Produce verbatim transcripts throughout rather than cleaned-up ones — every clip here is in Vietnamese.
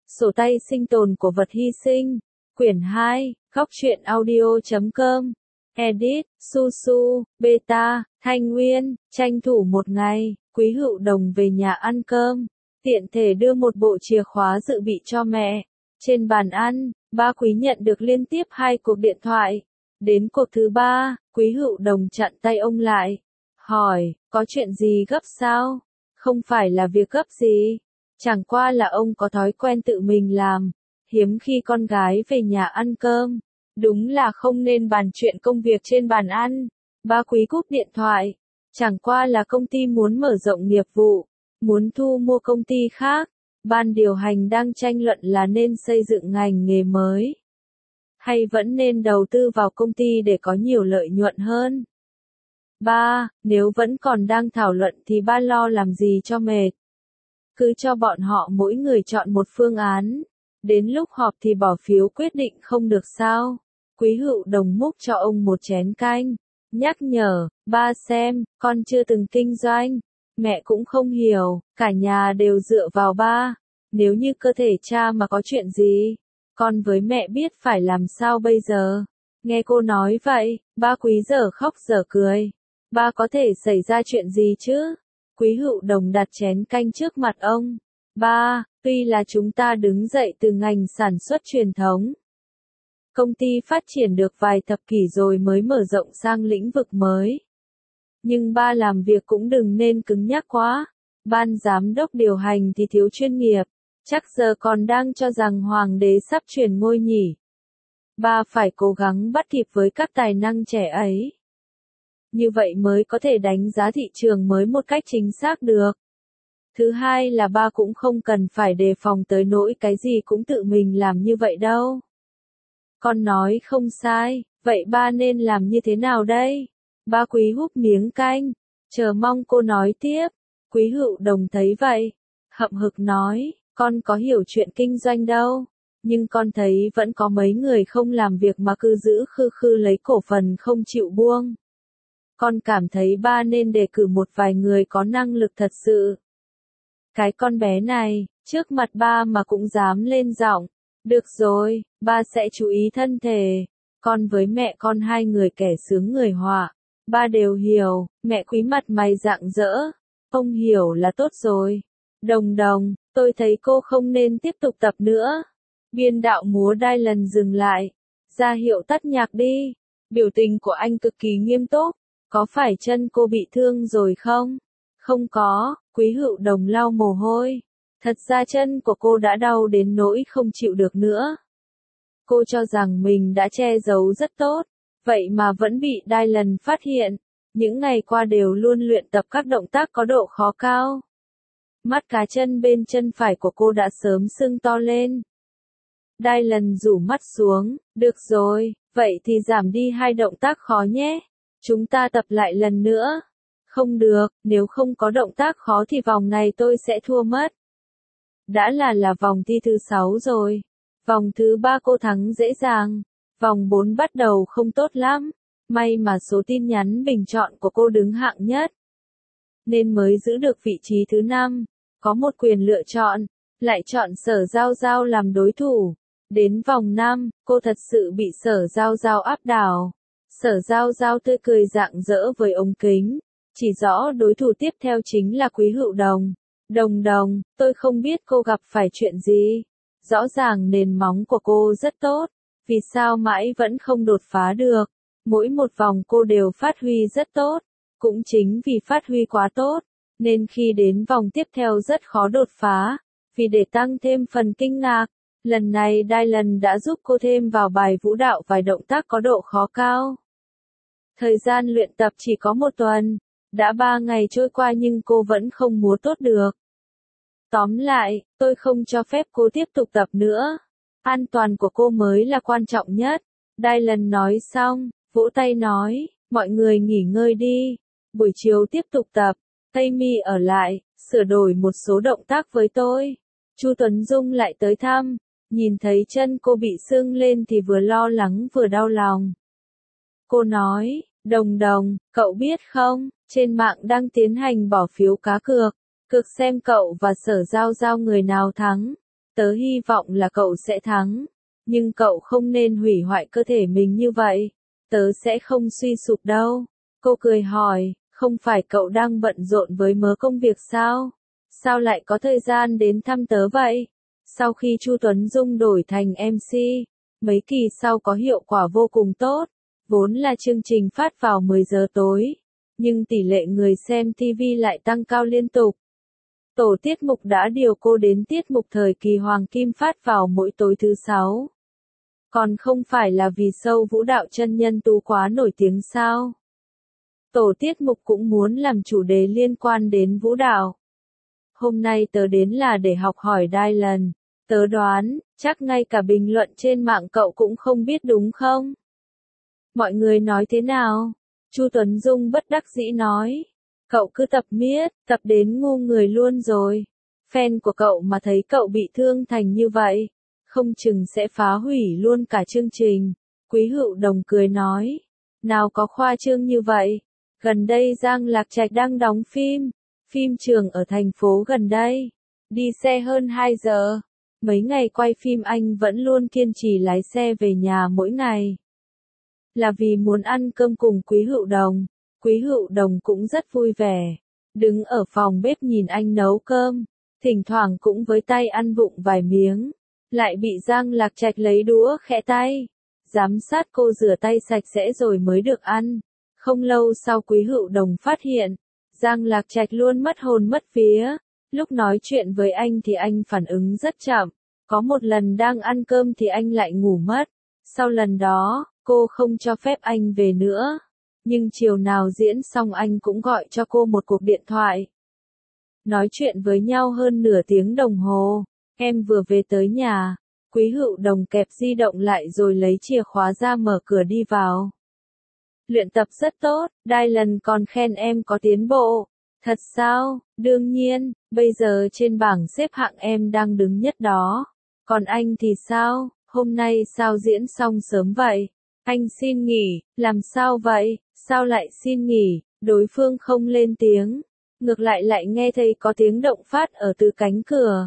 Sổ tay sinh tồn của vật hy sinh. Quyển hai, góc truyện audio chấm com. Edit, Su Su, Beta, Thanh Nguyên, tranh thủ một ngày, Quý Hữu Đồng về nhà ăn cơm. Tiện thể đưa một bộ chìa khóa dự bị cho mẹ. Trên bàn ăn, ba Quý nhận được liên tiếp hai cuộc điện thoại. Đến cuộc thứ ba, Quý Hữu Đồng chặn tay ông lại. Hỏi, có chuyện gì gấp sao? Không phải là việc gấp gì. Chẳng qua là ông có thói quen tự mình làm. Hiếm khi con gái về nhà ăn cơm. Đúng là không nên bàn chuyện công việc trên bàn ăn. Ba Quý cúp điện thoại. Chẳng qua là công ty muốn mở rộng nghiệp vụ. Muốn thu mua công ty khác. Ban điều hành đang tranh luận là nên xây dựng ngành nghề mới. Hay vẫn nên đầu tư vào công ty để có nhiều lợi nhuận hơn. Ba, nếu vẫn còn đang thảo luận thì ba lo làm gì cho mệt. Cứ cho bọn họ mỗi người chọn một phương án. Đến lúc họp thì bỏ phiếu quyết định không được sao. Quý Hữu Đồng múc cho ông một chén canh. Nhắc nhở, ba xem, con chưa từng kinh doanh. Mẹ cũng không hiểu, cả nhà đều dựa vào ba. Nếu như cơ thể cha mà có chuyện gì, con với mẹ biết phải làm sao bây giờ. Nghe cô nói vậy, ba Quý dở khóc dở cười. Ba có thể xảy ra chuyện gì chứ? Quý Hữu Đồng đặt chén canh trước mặt ông. Ba, tuy là chúng ta đứng dậy từ ngành sản xuất truyền thống. Công ty phát triển được vài thập kỷ rồi mới mở rộng sang lĩnh vực mới. Nhưng ba làm việc cũng đừng nên cứng nhắc quá. Ban giám đốc điều hành thì thiếu chuyên nghiệp. Chắc giờ còn đang cho rằng hoàng đế sắp chuyển ngôi nhỉ. Ba phải cố gắng bắt kịp với các tài năng trẻ ấy. Như vậy mới có thể đánh giá thị trường mới một cách chính xác được. Thứ hai là ba cũng không cần phải đề phòng tới nỗi cái gì cũng tự mình làm như vậy đâu. Con nói không sai, vậy ba nên làm như thế nào đây? Ba Quý húp miếng canh, chờ mong cô nói tiếp. Quý Hữu Đồng thấy vậy, hậm hực nói, con có hiểu chuyện kinh doanh đâu, nhưng con thấy vẫn có mấy người không làm việc mà cứ giữ khư khư lấy cổ phần không chịu buông. Con cảm thấy ba nên đề cử một vài người có năng lực thật sự. Cái con bé này, trước mặt ba mà cũng dám lên giọng. Được rồi, ba sẽ chú ý thân thể. Con với mẹ con hai người kẻ sướng người họa. Ba đều hiểu, mẹ Quý mặt mày rạng rỡ. Ông hiểu là tốt rồi. Đồng Đồng, tôi thấy cô không nên tiếp tục tập nữa. Biên đạo múa đai lần dừng lại. Ra hiệu tắt nhạc đi. Biểu tình của anh cực kỳ nghiêm túc. Có phải chân cô bị thương rồi không? Không có, Quý Hữu Đồng lau mồ hôi. Thật ra chân của cô đã đau đến nỗi không chịu được nữa. Cô cho rằng mình đã che giấu rất tốt, vậy mà vẫn bị đai lần phát hiện. Những ngày qua đều luôn luyện tập các động tác có độ khó cao. Mắt cá chân bên chân phải của cô đã sớm sưng to lên. Đai lần rủ mắt xuống, được rồi, vậy thì giảm đi hai động tác khó nhé. Chúng ta tập lại lần nữa. Không được, nếu không có động tác khó thì vòng này tôi sẽ thua mất. Đã là là vòng thi thứ sáu rồi. Vòng thứ ba cô thắng dễ dàng. Vòng bốn bắt đầu không tốt lắm. May mà số tin nhắn bình chọn của cô đứng hạng nhất. Nên mới giữ được vị trí thứ năm. Có một quyền lựa chọn. Lại chọn Sở Giao Giao làm đối thủ. Đến vòng năm, cô thật sự bị Sở Giao Giao áp đảo. Sở Giao Giao tươi cười rạng rỡ với ống kính. Chỉ rõ đối thủ tiếp theo chính là Quý Hữu Đồng. Đồng Đồng, tôi không biết cô gặp phải chuyện gì. Rõ ràng nền móng của cô rất tốt. Vì sao mãi vẫn không đột phá được? Mỗi một vòng cô đều phát huy rất tốt. Cũng chính vì phát huy quá tốt, nên khi đến vòng tiếp theo rất khó đột phá. Vì để tăng thêm phần kinh ngạc, lần này Đai Lần đã giúp cô thêm vào bài vũ đạo vài động tác có độ khó cao. Thời gian luyện tập chỉ có một tuần. Đã ba ngày trôi qua nhưng cô vẫn không múa tốt được. Tóm lại, tôi không cho phép cô tiếp tục tập nữa. An toàn của cô mới là quan trọng nhất. Đai Lần nói xong, vỗ tay nói, mọi người nghỉ ngơi đi. Buổi chiều tiếp tục tập. Amy ở lại, sửa đổi một số động tác với tôi. Chu Tuấn Dung lại tới thăm. Nhìn thấy chân cô bị sưng lên thì vừa lo lắng vừa đau lòng. Cô nói, Đồng Đồng, cậu biết không, trên mạng đang tiến hành bỏ phiếu cá cược. Cược xem cậu và Sở Giao Giao người nào thắng. Tớ hy vọng là cậu sẽ thắng, nhưng cậu không nên hủy hoại cơ thể mình như vậy. Tớ sẽ không suy sụp đâu. Cô cười hỏi, không phải cậu đang bận rộn với mớ công việc sao? Sao lại có thời gian đến thăm tớ vậy? Sau khi Chu Tuấn Dung đổi thành em xê, mấy kỳ sau có hiệu quả vô cùng tốt. Vốn là chương trình phát vào mười giờ tối, nhưng tỷ lệ người xem ti vi lại tăng cao liên tục. Tổ tiết mục đã điều cô đến tiết mục thời kỳ hoàng kim phát vào mỗi tối thứ sáu. Còn không phải là vì show vũ đạo chân nhân Tú quá nổi tiếng sao? Tổ tiết mục cũng muốn làm chủ đề liên quan đến vũ đạo. Hôm nay tớ đến là để học hỏi Dylan. Tớ đoán, chắc ngay cả bình luận trên mạng cậu cũng không biết đúng không? Mọi người nói thế nào? Chu Tuấn Dung bất đắc dĩ nói. Cậu cứ tập miết, tập đến ngu người luôn rồi. Fan của cậu mà thấy cậu bị thương thành như vậy, không chừng sẽ phá hủy luôn cả chương trình. Quý Hữu Đồng cười nói. Nào có khoa trương như vậy. Gần đây Giang Lạc Trạch đang đóng phim. Phim trường ở thành phố gần đây. Đi xe hơn hai giờ. Mấy ngày quay phim anh vẫn luôn kiên trì lái xe về nhà mỗi ngày. Là vì muốn ăn cơm cùng Quý Hữu Đồng. Quý Hữu Đồng cũng rất vui vẻ. Đứng ở phòng bếp nhìn anh nấu cơm. Thỉnh thoảng cũng với tay ăn vụng vài miếng. Lại bị Giang Lạc Trạch lấy đũa khẽ tay. Giám sát cô rửa tay sạch sẽ rồi mới được ăn. Không lâu sau Quý Hữu Đồng phát hiện. Giang Lạc Trạch luôn mất hồn mất vía. Lúc nói chuyện với anh thì anh phản ứng rất chậm. Có một lần đang ăn cơm thì anh lại ngủ mất. Sau lần đó, cô không cho phép anh về nữa. Nhưng chiều nào diễn xong anh cũng gọi cho cô một cuộc điện thoại. Nói chuyện với nhau hơn nửa tiếng đồng hồ. Em vừa về tới nhà. Quý Hữu Đồng kẹp di động lại rồi lấy chìa khóa ra mở cửa đi vào. Luyện tập rất tốt, Dylan còn khen em có tiến bộ. Thật sao? Đương nhiên, bây giờ trên bảng xếp hạng em đang đứng nhất đó. Còn anh thì sao? Hôm nay sao diễn xong sớm vậy? Anh xin nghỉ, làm sao vậy? Sao lại xin nghỉ? Đối phương không lên tiếng. Ngược lại lại nghe thấy có tiếng động phát ở từ cánh cửa.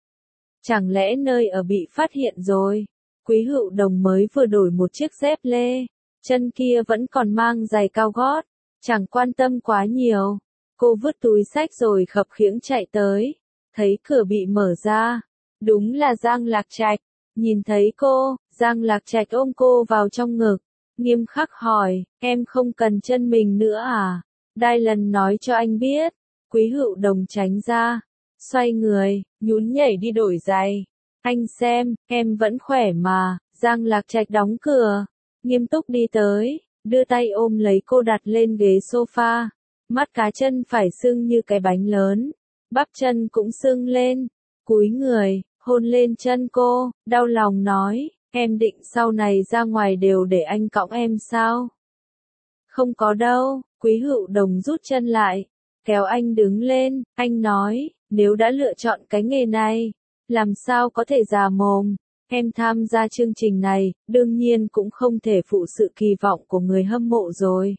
Chẳng lẽ nơi ở bị phát hiện rồi? Quý Hữu Đồng mới vừa đổi một chiếc dép lê. Chân kia vẫn còn mang giày cao gót. Chẳng quan tâm quá nhiều. Cô vứt túi xách rồi khập khiễng chạy tới. Thấy cửa bị mở ra. Đúng là Giang Lạc Trạch. Nhìn thấy cô, Giang Lạc Trạch ôm cô vào trong ngực. Nghiêm khắc hỏi, em không cần chân mình nữa à? Dylan nói cho anh biết. Quý Hữu Đồng tránh ra. Xoay người, nhún nhảy đi đổi giày. Anh xem, em vẫn khỏe mà. Giang Lạc Trạch đóng cửa. Nghiêm túc đi tới, đưa tay ôm lấy cô đặt lên ghế sofa. Mắt cá chân phải sưng như cái bánh lớn. Bắp chân cũng sưng lên. Cúi người, hôn lên chân cô, đau lòng nói, em định sau này ra ngoài đều để anh cõng em sao? Không có đâu, Quý Hữu Đồng rút chân lại, kéo anh đứng lên, anh nói, nếu đã lựa chọn cái nghề này, làm sao có thể già mồm? Em tham gia chương trình này, đương nhiên cũng không thể phụ sự kỳ vọng của người hâm mộ rồi.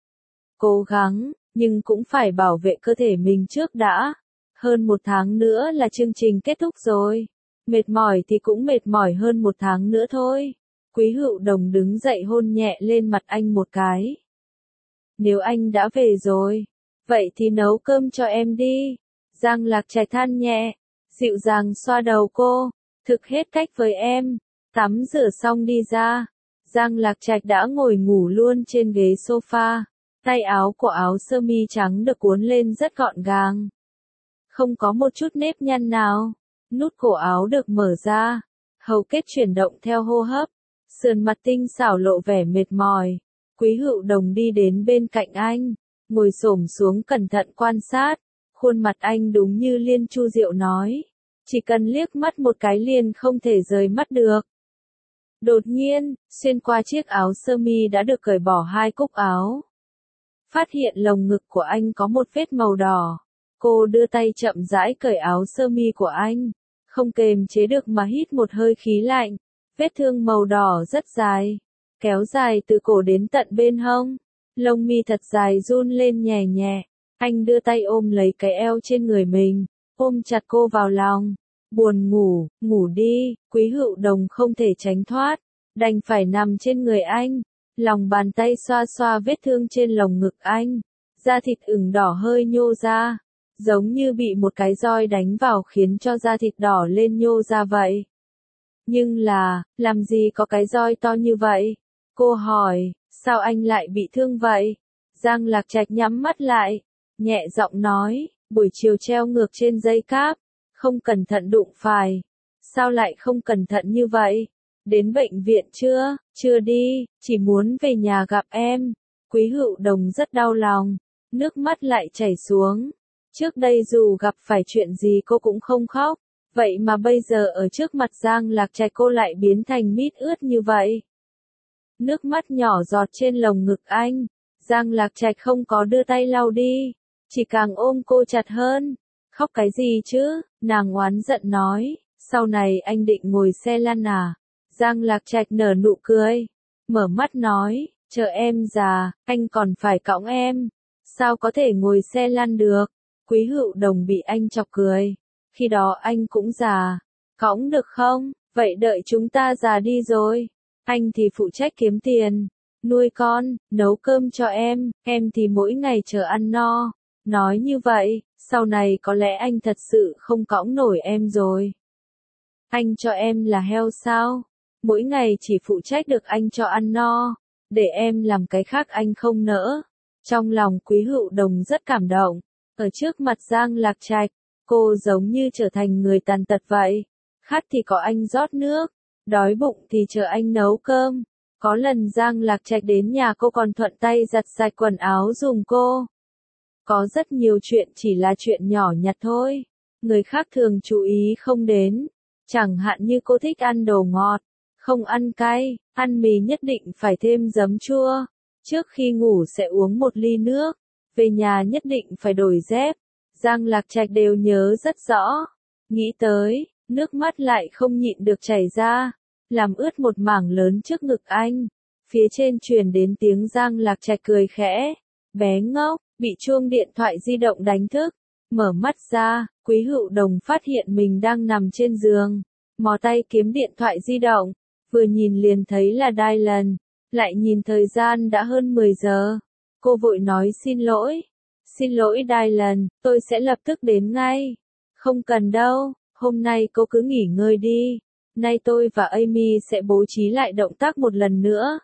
Cố gắng, nhưng cũng phải bảo vệ cơ thể mình trước đã. Hơn một tháng nữa là chương trình kết thúc rồi. Mệt mỏi thì cũng mệt mỏi hơn một tháng nữa thôi. Quý Hữu Đồng đứng dậy hôn nhẹ lên mặt anh một cái. Nếu anh đã về rồi, vậy thì nấu cơm cho em đi. Giang Lạc Trạch than nhẹ, dịu dàng xoa đầu cô. Thực hết cách với em. Tắm rửa xong đi ra. Giang Lạc Trạch đã ngồi ngủ luôn trên ghế sofa. Tay áo của áo sơ mi trắng được cuốn lên rất gọn gàng. Không có một chút nếp nhăn nào. Nút cổ áo được mở ra. Hầu kết chuyển động theo hô hấp. Sườn mặt tinh xảo lộ vẻ mệt mỏi. Quý Hữu Đồng đi đến bên cạnh anh. Ngồi xổm xuống cẩn thận quan sát. Khuôn mặt anh đúng như Liên Chu Diệu nói. Chỉ cần liếc mắt một cái liền không thể rời mắt được. Đột nhiên, xuyên qua chiếc áo sơ mi đã được cởi bỏ hai cúc áo. Phát hiện lồng ngực của anh có một vết màu đỏ. Cô đưa tay chậm rãi cởi áo sơ mi của anh. Không kềm chế được mà hít một hơi khí lạnh. Vết thương màu đỏ rất dài. Kéo dài từ cổ đến tận bên hông. Lông mi thật dài run lên nhẹ nhẹ. Anh đưa tay ôm lấy cái eo trên người mình. Ôm chặt cô vào lòng. Buồn ngủ, ngủ đi, Quý Hữu Đồng không thể tránh thoát, đành phải nằm trên người anh, lòng bàn tay xoa xoa vết thương trên lồng ngực anh, da thịt ửng đỏ hơi nhô ra, giống như bị một cái roi đánh vào khiến cho da thịt đỏ lên nhô ra vậy. Nhưng là, làm gì có cái roi to như vậy? Cô hỏi, sao anh lại bị thương vậy? Giang Lạc Trạch nhắm mắt lại, nhẹ giọng nói, buổi chiều treo ngược trên dây cáp, không cẩn thận đụng phải. Sao lại không cẩn thận như vậy? Đến bệnh viện chưa? Chưa đi, chỉ muốn về nhà gặp em. Quý Hữu Đồng rất đau lòng, nước mắt lại chảy xuống. Trước đây dù gặp phải chuyện gì cô cũng không khóc, vậy mà bây giờ ở trước mặt Giang Lạc Trạch cô lại biến thành mít ướt như vậy. Nước mắt nhỏ giọt trên lồng ngực anh, Giang Lạc Trạch không có đưa tay lau đi, chỉ càng ôm cô chặt hơn. Khóc cái gì chứ? Nàng oán giận nói, sau này anh định ngồi xe lăn à? Giang Lạc Trạch nở nụ cười, mở mắt nói, chờ em già, anh còn phải cõng em. Sao có thể ngồi xe lăn được? Quý Hữu Đồng bị anh chọc cười. Khi đó anh cũng già. Cõng được không? Vậy đợi chúng ta già đi rồi. Anh thì phụ trách kiếm tiền, nuôi con, nấu cơm cho em, em thì mỗi ngày chờ ăn no. Nói như vậy, sau này có lẽ anh thật sự không cõng nổi em rồi. Anh cho em là heo sao? Mỗi ngày chỉ phụ trách được anh cho ăn no, để em làm cái khác anh không nỡ. Trong lòng Quý Hữu Đồng rất cảm động, ở trước mặt Giang Lạc Trạch, cô giống như trở thành người tàn tật vậy. Khát thì có anh rót nước, đói bụng thì chờ anh nấu cơm. Có lần Giang Lạc Trạch đến nhà cô còn thuận tay giặt sạch quần áo giùm cô. Có rất nhiều chuyện chỉ là chuyện nhỏ nhặt thôi, người khác thường chú ý không đến. Chẳng hạn như cô thích ăn đồ ngọt, không ăn cay, ăn mì nhất định phải thêm giấm chua. Trước khi ngủ sẽ uống một ly nước, về nhà nhất định phải đổi dép. Giang Lạc Trạch đều nhớ rất rõ. Nghĩ tới, nước mắt lại không nhịn được chảy ra, làm ướt một mảng lớn trước ngực anh. Phía trên truyền đến tiếng Giang Lạc Trạch cười khẽ, bé ngốc, bị chuông điện thoại di động đánh thức. Mở mắt ra, Quý Hữu Đồng phát hiện mình đang nằm trên giường, mò tay kiếm điện thoại di động, vừa nhìn liền thấy là Dylan, lại nhìn thời gian đã hơn mười giờ. Cô vội nói xin lỗi. Xin lỗi Dylan, tôi sẽ lập tức đến ngay. Không cần đâu, hôm nay cô cứ nghỉ ngơi đi. Nay tôi và Amy sẽ bố trí lại động tác một lần nữa.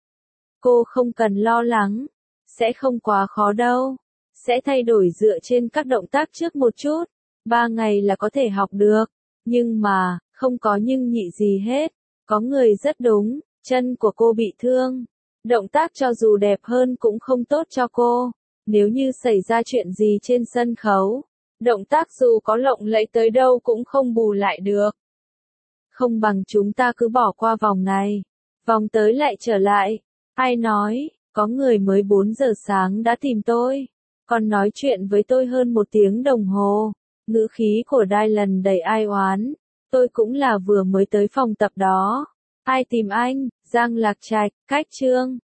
Cô không cần lo lắng, sẽ không quá khó đâu. Sẽ thay đổi dựa trên các động tác trước một chút. Ba ngày là có thể học được. Nhưng mà, không có nhưng nhị gì hết. Có người rất đúng, chân của cô bị thương. Động tác cho dù đẹp hơn cũng không tốt cho cô. Nếu như xảy ra chuyện gì trên sân khấu, động tác dù có lộng lẫy tới đâu cũng không bù lại được. Không bằng chúng ta cứ bỏ qua vòng này. Vòng tới lại trở lại. Ai nói, có người mới bốn giờ sáng đã tìm tôi. Còn nói chuyện với tôi hơn một tiếng đồng hồ. Ngữ khí của Dylan đầy ai oán. Tôi cũng là vừa mới tới phòng tập đó. Ai tìm anh? Giang Lạc Trạch, cách chương.